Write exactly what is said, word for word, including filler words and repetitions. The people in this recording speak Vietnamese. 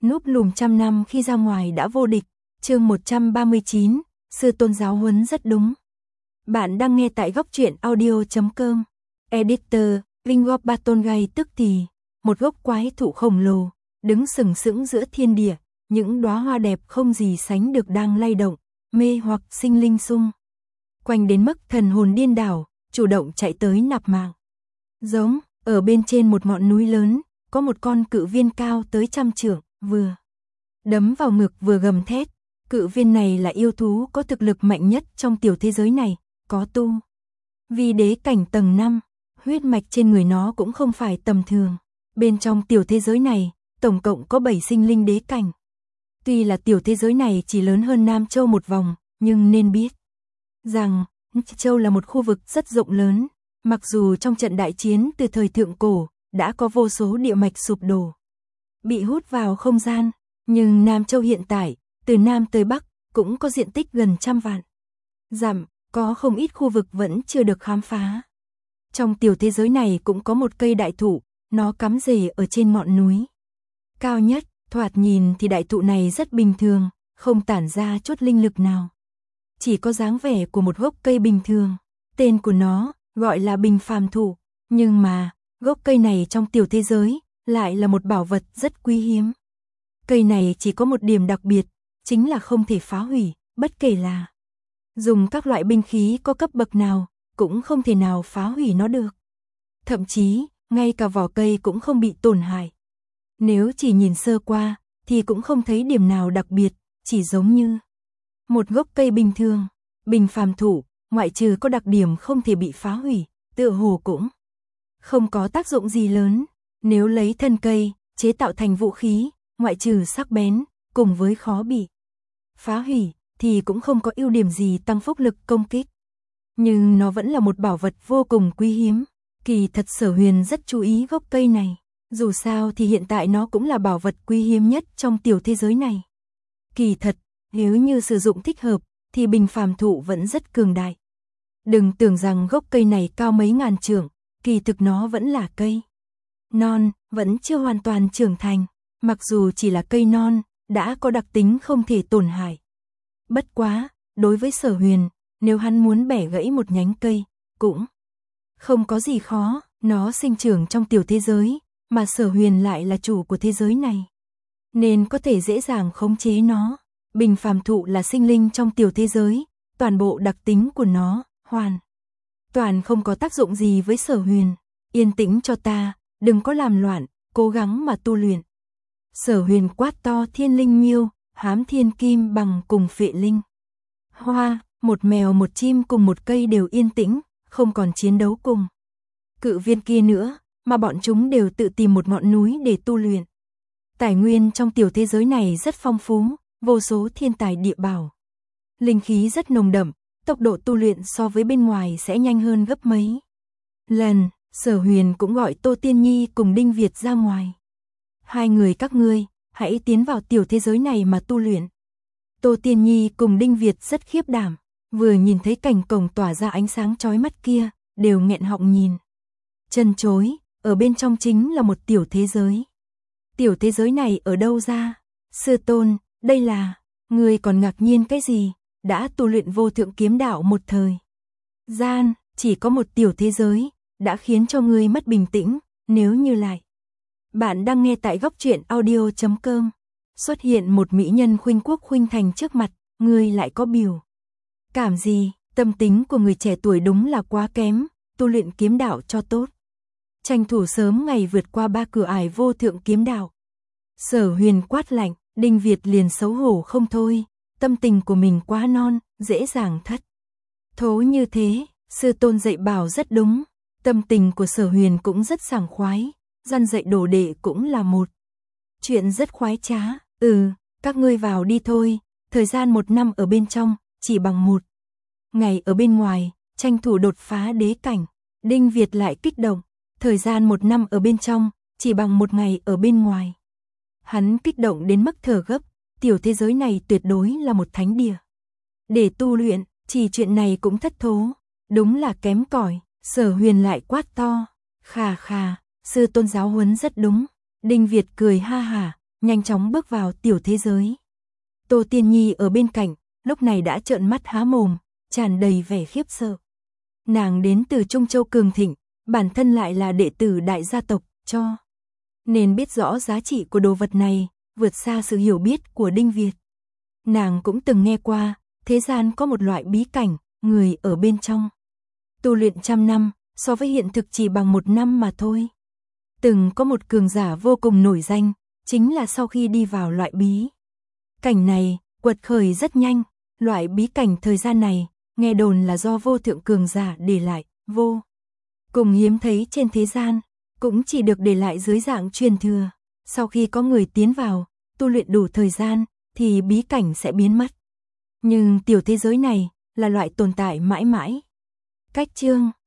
Núp lùm trăm năm khi ra ngoài đã vô địch. Chương một trăm ba mươi chín, sư tôn giáo huấn rất đúng. Bạn đang nghe tại góc truyện audio chấm com. Editor, Vingop Batongai tức thì, một gốc quái thụ khổng lồ, đứng sừng sững giữa thiên địa, những đóa hoa đẹp không gì sánh được đang lay động, mê hoặc sinh linh xung quanh đến mức thần hồn điên đảo, chủ động chạy tới nạp mạng. Giống, ở bên trên một ngọn núi lớn, có một con cự viên cao tới trăm trượng, vừa đấm vào ngực vừa gầm thét. Cự viên này là yêu thú có thực lực mạnh nhất trong tiểu thế giới này, có tu vi đế cảnh tầng năm, huyết mạch trên người nó cũng không phải tầm thường. Bên trong tiểu thế giới này, tổng cộng có bảy sinh linh đế cảnh. Tuy là tiểu thế giới này chỉ lớn hơn Nam Châu một vòng, nhưng nên biết rằng Châu là một khu vực rất rộng lớn. Mặc dù trong trận đại chiến từ thời thượng cổ đã có vô số địa mạch sụp đổ, bị hút vào không gian, nhưng Nam Châu hiện tại, từ Nam tới Bắc, cũng có diện tích gần trăm vạn dặm, có không ít khu vực vẫn chưa được khám phá. Trong tiểu thế giới này cũng có một cây đại thụ, nó cắm rễ ở trên ngọn núi cao nhất, thoạt nhìn thì đại thụ này rất bình thường, không tản ra chút linh lực nào. Chỉ có dáng vẻ của một gốc cây bình thường, tên của nó gọi là bình phàm thụ, nhưng mà, gốc cây này trong tiểu thế giới, lại là một bảo vật rất quý hiếm. Cây này chỉ có một điểm đặc biệt, chính là không thể phá hủy, bất kể là dùng các loại binh khí có cấp bậc nào, cũng không thể nào phá hủy nó được. Thậm chí, ngay cả vỏ cây cũng không bị tổn hại. Nếu chỉ nhìn sơ qua, thì cũng không thấy điểm nào đặc biệt, chỉ giống như một gốc cây bình thường. Bình phàm thụ, ngoại trừ có đặc điểm không thể bị phá hủy, tựa hồ cũng không có tác dụng gì lớn. Nếu lấy thân cây, chế tạo thành vũ khí, ngoại trừ sắc bén, cùng với khó bị phá hủy, thì cũng không có ưu điểm gì tăng phúc lực công kích. Nhưng nó vẫn là một bảo vật vô cùng quý hiếm. Kỳ thật Sở Huyền rất chú ý gốc cây này. Dù sao thì hiện tại nó cũng là bảo vật quý hiếm nhất trong tiểu thế giới này. Kỳ thật, nếu như sử dụng thích hợp, thì bình phàm thụ vẫn rất cường đại. Đừng tưởng rằng gốc cây này cao mấy ngàn trượng, kỳ thực nó vẫn là cây non, vẫn chưa hoàn toàn trưởng thành. Mặc dù chỉ là cây non, đã có đặc tính không thể tổn hại. Bất quá, đối với Sở Huyền, nếu hắn muốn bẻ gãy một nhánh cây, cũng không có gì khó. Nó sinh trưởng trong tiểu thế giới, mà Sở Huyền lại là chủ của thế giới này, nên có thể dễ dàng khống chế nó. Bình phàm thụ là sinh linh trong tiểu thế giới, toàn bộ đặc tính của nó, hoàn toàn không có tác dụng gì với Sở Huyền. Yên tĩnh cho ta, đừng có làm loạn, cố gắng mà tu luyện. Sở Huyền quát to thiên linh miêu, hám thiên kim bằng cùng phệ linh hoa, một mèo một chim cùng một cây đều yên tĩnh, không còn chiến đấu cùng cự viên kia nữa, mà bọn chúng đều tự tìm một ngọn núi để tu luyện. Tài nguyên trong tiểu thế giới này rất phong phú, vô số thiên tài địa bảo, linh khí rất nồng đậm, tốc độ tu luyện so với bên ngoài sẽ nhanh hơn gấp mấy lần. Sở Huyền cũng gọi Tô Tiên Nhi cùng Đinh Việt ra ngoài. Hai người các ngươi, hãy tiến vào tiểu thế giới này mà tu luyện. Tô Tiên Nhi cùng Đinh Việt rất khiếp đảm, vừa nhìn thấy cảnh cổng tỏa ra ánh sáng chói mắt kia, đều nghẹn họng nhìn chân chối. Ở bên trong chính là một tiểu thế giới. Tiểu thế giới này ở đâu ra? Sư tôn, đây là... Ngươi còn ngạc nhiên cái gì? Đã tu luyện vô thượng kiếm đạo một thời gian, chỉ có một tiểu thế giới, đã khiến cho ngươi mất bình tĩnh. Nếu như lại... Bạn đang nghe tại góc truyện audio chấm com. Xuất hiện một mỹ nhân khuynh quốc khuynh thành trước mặt, ngươi lại có biểu cảm gì? Tâm tính của người trẻ tuổi đúng là quá kém, tu luyện kiếm đạo cho tốt, tranh thủ sớm ngày vượt qua ba cửa ải vô thượng kiếm đạo. Sở Huyền quát lạnh, Đinh Việt liền xấu hổ không thôi, tâm tình của mình quá non, dễ dàng thất thố như thế. Sư tôn dạy bảo rất đúng. Tâm tình của Sở Huyền cũng rất sảng khoái, dăn dạy đồ đệ cũng là một chuyện rất khoái trá. Ừ, các ngươi vào đi thôi, thời gian một năm ở bên trong, chỉ bằng một ngày ở bên ngoài, tranh thủ đột phá đế cảnh. Đinh Việt lại kích động, thời gian một năm ở bên trong, chỉ bằng một ngày ở bên ngoài. Hắn kích động đến mức thở gấp, tiểu thế giới này tuyệt đối là một thánh địa. Để tu luyện, chỉ chuyện này cũng thất thố, đúng là kém cỏi. Sở Huyền lại quát to, khà khà, sư tôn giáo huấn rất đúng. Đinh Việt cười ha hả, nhanh chóng bước vào tiểu thế giới. Tô Tiên Nhi ở bên cạnh, lúc này đã trợn mắt há mồm, tràn đầy vẻ khiếp sợ. Nàng đến từ Trung Châu cường thịnh, bản thân lại là đệ tử đại gia tộc, cho nên biết rõ giá trị của đồ vật này, vượt xa sự hiểu biết của Đinh Việt. Nàng cũng từng nghe qua, thế gian có một loại bí cảnh, người ở bên trong tu luyện trăm năm, so với hiện thực chỉ bằng một năm mà thôi. Từng có một cường giả vô cùng nổi danh, chính là sau khi đi vào loại bí cảnh này, quật khởi rất nhanh. Loại bí cảnh thời gian này, nghe đồn là do vô thượng cường giả để lại, vô cùng hiếm thấy trên thế gian, cũng chỉ được để lại dưới dạng truyền thừa. Sau khi có người tiến vào, tu luyện đủ thời gian, thì bí cảnh sẽ biến mất. Nhưng tiểu thế giới này, là loại tồn tại mãi mãi. Cách chương